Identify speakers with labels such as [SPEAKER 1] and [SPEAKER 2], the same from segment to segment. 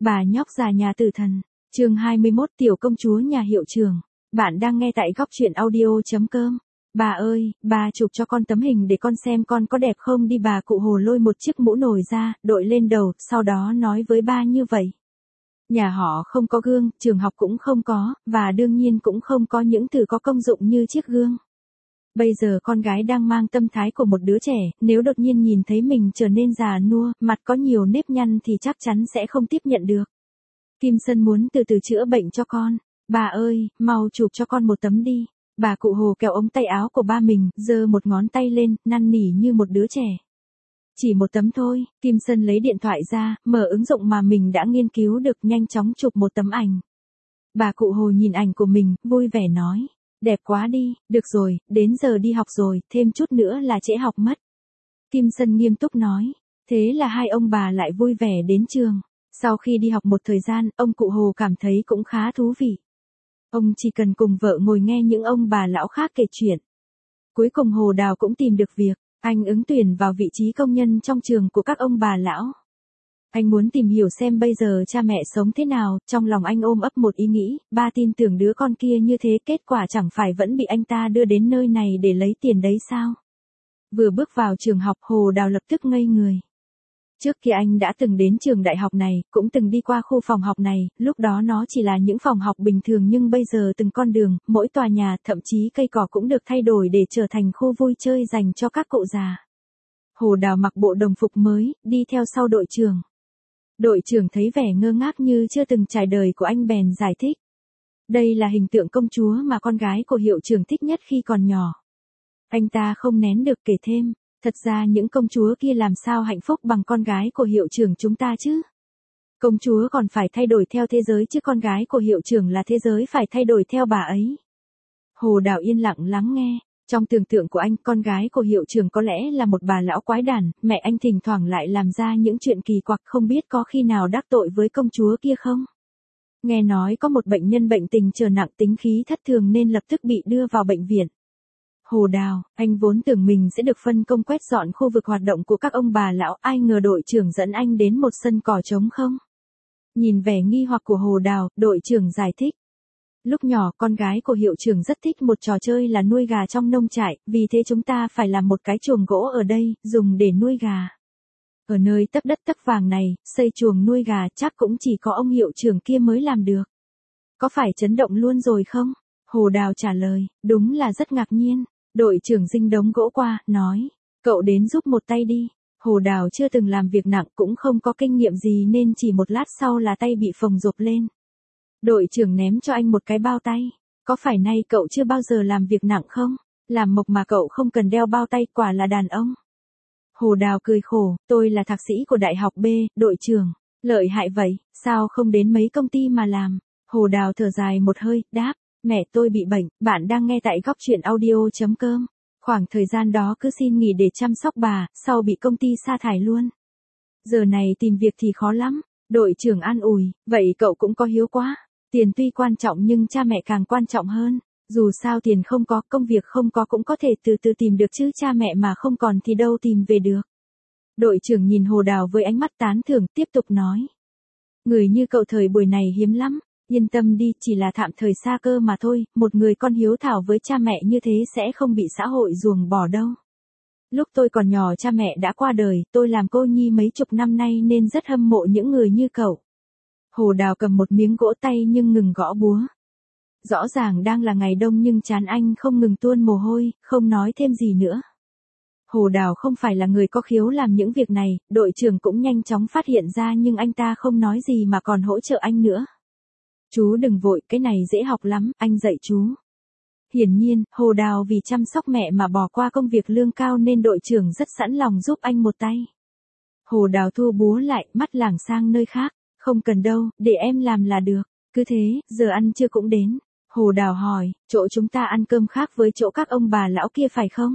[SPEAKER 1] Bà nhóc già nhà tử thần. Chương 21 Tiểu công chúa nhà hiệu trưởng. Bạn đang nghe tại góc truyện audio.com. Bà ơi, bà chụp cho con tấm hình để con xem con có đẹp không đi. Bà cụ Hồ lôi một chiếc mũ nổi ra, đội lên đầu, sau đó nói với ba như vậy. Nhà họ không có gương, trường học cũng không có, và đương nhiên cũng không có những thứ có công dụng như chiếc gương. Bây giờ con gái đang mang tâm thái của một đứa trẻ, nếu đột nhiên nhìn thấy mình trở nên già nua, mặt có nhiều nếp nhăn thì chắc chắn sẽ không tiếp nhận được. Kim Sân muốn từ từ chữa bệnh cho con. Bà ơi, mau chụp cho con một tấm đi. Bà cụ Hồ kéo ống tay áo của ba mình, giơ một ngón tay lên, năn nỉ như một đứa trẻ. Chỉ một tấm thôi. Kim Sân lấy điện thoại ra, mở ứng dụng mà mình đã nghiên cứu được, nhanh chóng chụp một tấm ảnh. Bà cụ Hồ nhìn ảnh của mình, vui vẻ nói. Đẹp quá đi, được rồi, đến giờ đi học rồi, thêm chút nữa là trễ học mất. Kim Sân nghiêm túc nói. Thế là hai ông bà lại vui vẻ đến trường. Sau khi đi học một thời gian, ông cụ Hồ cảm thấy cũng khá thú vị. Ông chỉ cần cùng vợ ngồi nghe những ông bà lão khác kể chuyện. Cuối cùng Hồ Đào cũng tìm được việc, anh ứng tuyển vào vị trí công nhân trong trường của các ông bà lão. Anh muốn tìm hiểu xem bây giờ cha mẹ sống thế nào, trong lòng anh ôm ấp một ý nghĩ, ba tin tưởng đứa con kia như thế, kết quả chẳng phải vẫn bị anh ta đưa đến nơi này để lấy tiền đấy sao? Vừa bước vào trường học, Hồ Đào lập tức ngây người. Trước kia anh đã từng đến trường đại học này, cũng từng đi qua khu phòng học này, lúc đó nó chỉ là những phòng học bình thường, nhưng bây giờ từng con đường, mỗi tòa nhà, thậm chí cây cỏ cũng được thay đổi để trở thành khu vui chơi dành cho các cụ già. Hồ Đào mặc bộ đồng phục mới, đi theo sau đội trưởng. Đội trưởng thấy vẻ ngơ ngác như chưa từng trải đời của anh bèn giải thích. Đây là hình tượng công chúa mà con gái của hiệu trưởng thích nhất khi còn nhỏ. Anh ta không nén được kể thêm. Thật ra những công chúa kia làm sao hạnh phúc bằng con gái của hiệu trưởng chúng ta chứ? Công chúa còn phải thay đổi theo thế giới chứ con gái của hiệu trưởng là thế giới phải thay đổi theo bà ấy. Hồ Đào yên lặng lắng nghe. Trong tưởng tượng của anh, con gái của hiệu trưởng có lẽ là một bà lão quái đản, mẹ anh thỉnh thoảng lại làm ra những chuyện kỳ quặc, không biết có khi nào đắc tội với công chúa kia không? Nghe nói có một bệnh nhân bệnh tình trở nặng, tính khí thất thường nên lập tức bị đưa vào bệnh viện. Hồ Đào, anh vốn tưởng mình sẽ được phân công quét dọn khu vực hoạt động của các ông bà lão, ai ngờ đội trưởng dẫn anh đến một sân cỏ trống không. Nhìn vẻ nghi hoặc của Hồ Đào, đội trưởng giải thích. Lúc nhỏ, con gái của hiệu trưởng rất thích một trò chơi là nuôi gà trong nông trại, vì thế chúng ta phải làm một cái chuồng gỗ ở đây, dùng để nuôi gà. Ở nơi tấp đất tấp vàng này, xây chuồng nuôi gà chắc cũng chỉ có ông hiệu trưởng kia mới làm được. Có phải chấn động luôn rồi không? Hồ Đào trả lời, đúng là rất ngạc nhiên. Đội trưởng dinh đống gỗ qua, nói, cậu đến giúp một tay đi. Hồ Đào chưa từng làm việc nặng, cũng không có kinh nghiệm gì nên chỉ một lát sau là tay bị phồng rộp lên. Đội trưởng ném cho anh một cái bao tay. Có phải nay cậu chưa bao giờ làm việc nặng không? Làm mộc mà cậu không cần đeo bao tay, quả là đàn ông. Hồ Đào cười khổ, tôi là thạc sĩ của đại học B, đội trưởng. Lợi hại vậy, sao không đến mấy công ty mà làm? Hồ Đào thở dài một hơi, đáp. Mẹ tôi bị bệnh, bạn đang nghe tại góc truyện audio.com. Khoảng thời gian đó cứ xin nghỉ để chăm sóc bà, sau bị công ty sa thải luôn. Giờ này tìm việc thì khó lắm. Đội trưởng an ủi, vậy cậu cũng có hiếu quá. Tiền tuy quan trọng nhưng cha mẹ càng quan trọng hơn. Dù sao tiền không có, công việc không có cũng có thể từ từ tìm được chứ, cha mẹ mà không còn thì đâu tìm về được. Đội trưởng nhìn Hồ Đào với ánh mắt tán thưởng, tiếp tục nói. Người như cậu thời buổi này hiếm lắm. Yên tâm đi, chỉ là tạm thời xa cơ mà thôi, một người con hiếu thảo với cha mẹ như thế sẽ không bị xã hội ruồng bỏ đâu. Lúc tôi còn nhỏ cha mẹ đã qua đời, tôi làm cô nhi mấy chục năm nay nên rất hâm mộ những người như cậu. Hồ Đào cầm một miếng gỗ tay nhưng ngừng gõ búa. Rõ ràng đang là ngày đông nhưng trán anh không ngừng tuôn mồ hôi, không nói thêm gì nữa. Hồ Đào không phải là người có khiếu làm những việc này, đội trưởng cũng nhanh chóng phát hiện ra nhưng anh ta không nói gì mà còn hỗ trợ anh nữa. Chú đừng vội, cái này dễ học lắm, anh dạy chú. Hiển nhiên, Hồ Đào vì chăm sóc mẹ mà bỏ qua công việc lương cao nên đội trưởng rất sẵn lòng giúp anh một tay. Hồ Đào thu búa lại, mắt lảng sang nơi khác. Không cần đâu, để em làm là được. Cứ thế, giờ ăn trưa cũng đến. Hồ Đào hỏi, chỗ chúng ta ăn cơm khác với chỗ các ông bà lão kia phải không?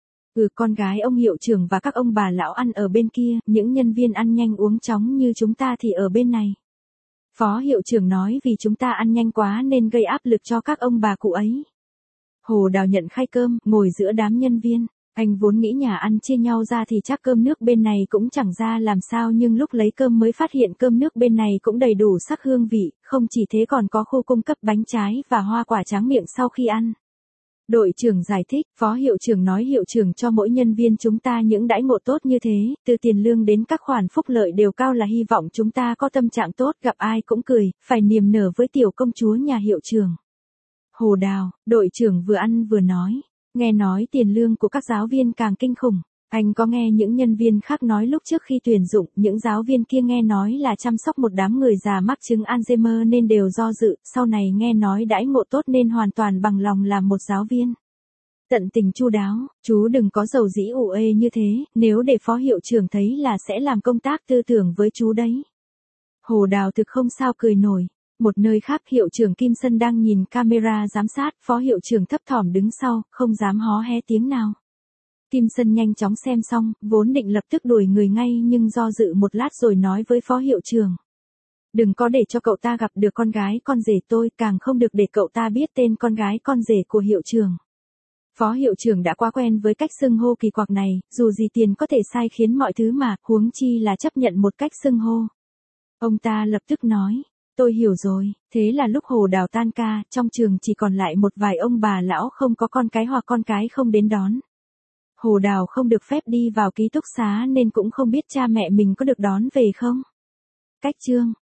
[SPEAKER 1] Con gái ông hiệu trưởng và các ông bà lão ăn ở bên kia, những nhân viên ăn nhanh uống chóng như chúng ta thì ở bên này. Phó hiệu trưởng nói vì chúng ta ăn nhanh quá nên gây áp lực cho các ông bà cụ ấy. Hồ Đào nhận khay cơm, ngồi giữa đám nhân viên. Anh vốn nghĩ nhà ăn chia nhau ra thì chắc cơm nước bên này cũng chẳng ra làm sao, nhưng lúc lấy cơm mới phát hiện cơm nước bên này cũng đầy đủ sắc hương vị, không chỉ thế còn có khu cung cấp bánh trái và hoa quả tráng miệng sau khi ăn. Đội trưởng giải thích, phó hiệu trưởng nói hiệu trưởng cho mỗi nhân viên chúng ta những đãi ngộ tốt như thế, từ tiền lương đến các khoản phúc lợi đều cao, là hy vọng chúng ta có tâm trạng tốt, gặp ai cũng cười, phải niềm nở với tiểu công chúa nhà hiệu trưởng. Hồ Đào, đội trưởng vừa ăn vừa nói, nghe nói tiền lương của các giáo viên càng kinh khủng. Anh có nghe những nhân viên khác nói lúc trước khi tuyển dụng, những giáo viên kia nghe nói là chăm sóc một đám người già mắc chứng Alzheimer nên đều do dự, sau này nghe nói đãi ngộ tốt nên hoàn toàn bằng lòng làm một giáo viên. Tận tình chu đáo, chú đừng có dầu dĩ ủ ê như thế, nếu để phó hiệu trưởng thấy là sẽ làm công tác tư tưởng với chú đấy. Hồ Đào thực không sao cười nổi. Một nơi khác, hiệu trưởng Kim Sân đang nhìn camera giám sát, phó hiệu trưởng thấp thỏm đứng sau, không dám hó hé tiếng nào. Kim Sân nhanh chóng xem xong, vốn định lập tức đuổi người ngay nhưng do dự một lát rồi nói với phó hiệu trưởng. Đừng có để cho cậu ta gặp được con gái con rể tôi, càng không được để cậu ta biết tên con gái con rể của hiệu trưởng. Phó hiệu trưởng đã quá quen với cách xưng hô kỳ quặc này, dù gì tiền có thể sai khiến mọi thứ mà, huống chi là chấp nhận một cách xưng hô. Ông ta lập tức nói. Tôi hiểu rồi, thế là lúc Hồ Đào tan ca, trong trường chỉ còn lại một vài ông bà lão không có con cái hoặc con cái không đến đón. Hồ Đào không được phép đi vào ký túc xá nên cũng không biết cha mẹ mình có được đón về không. Cách chương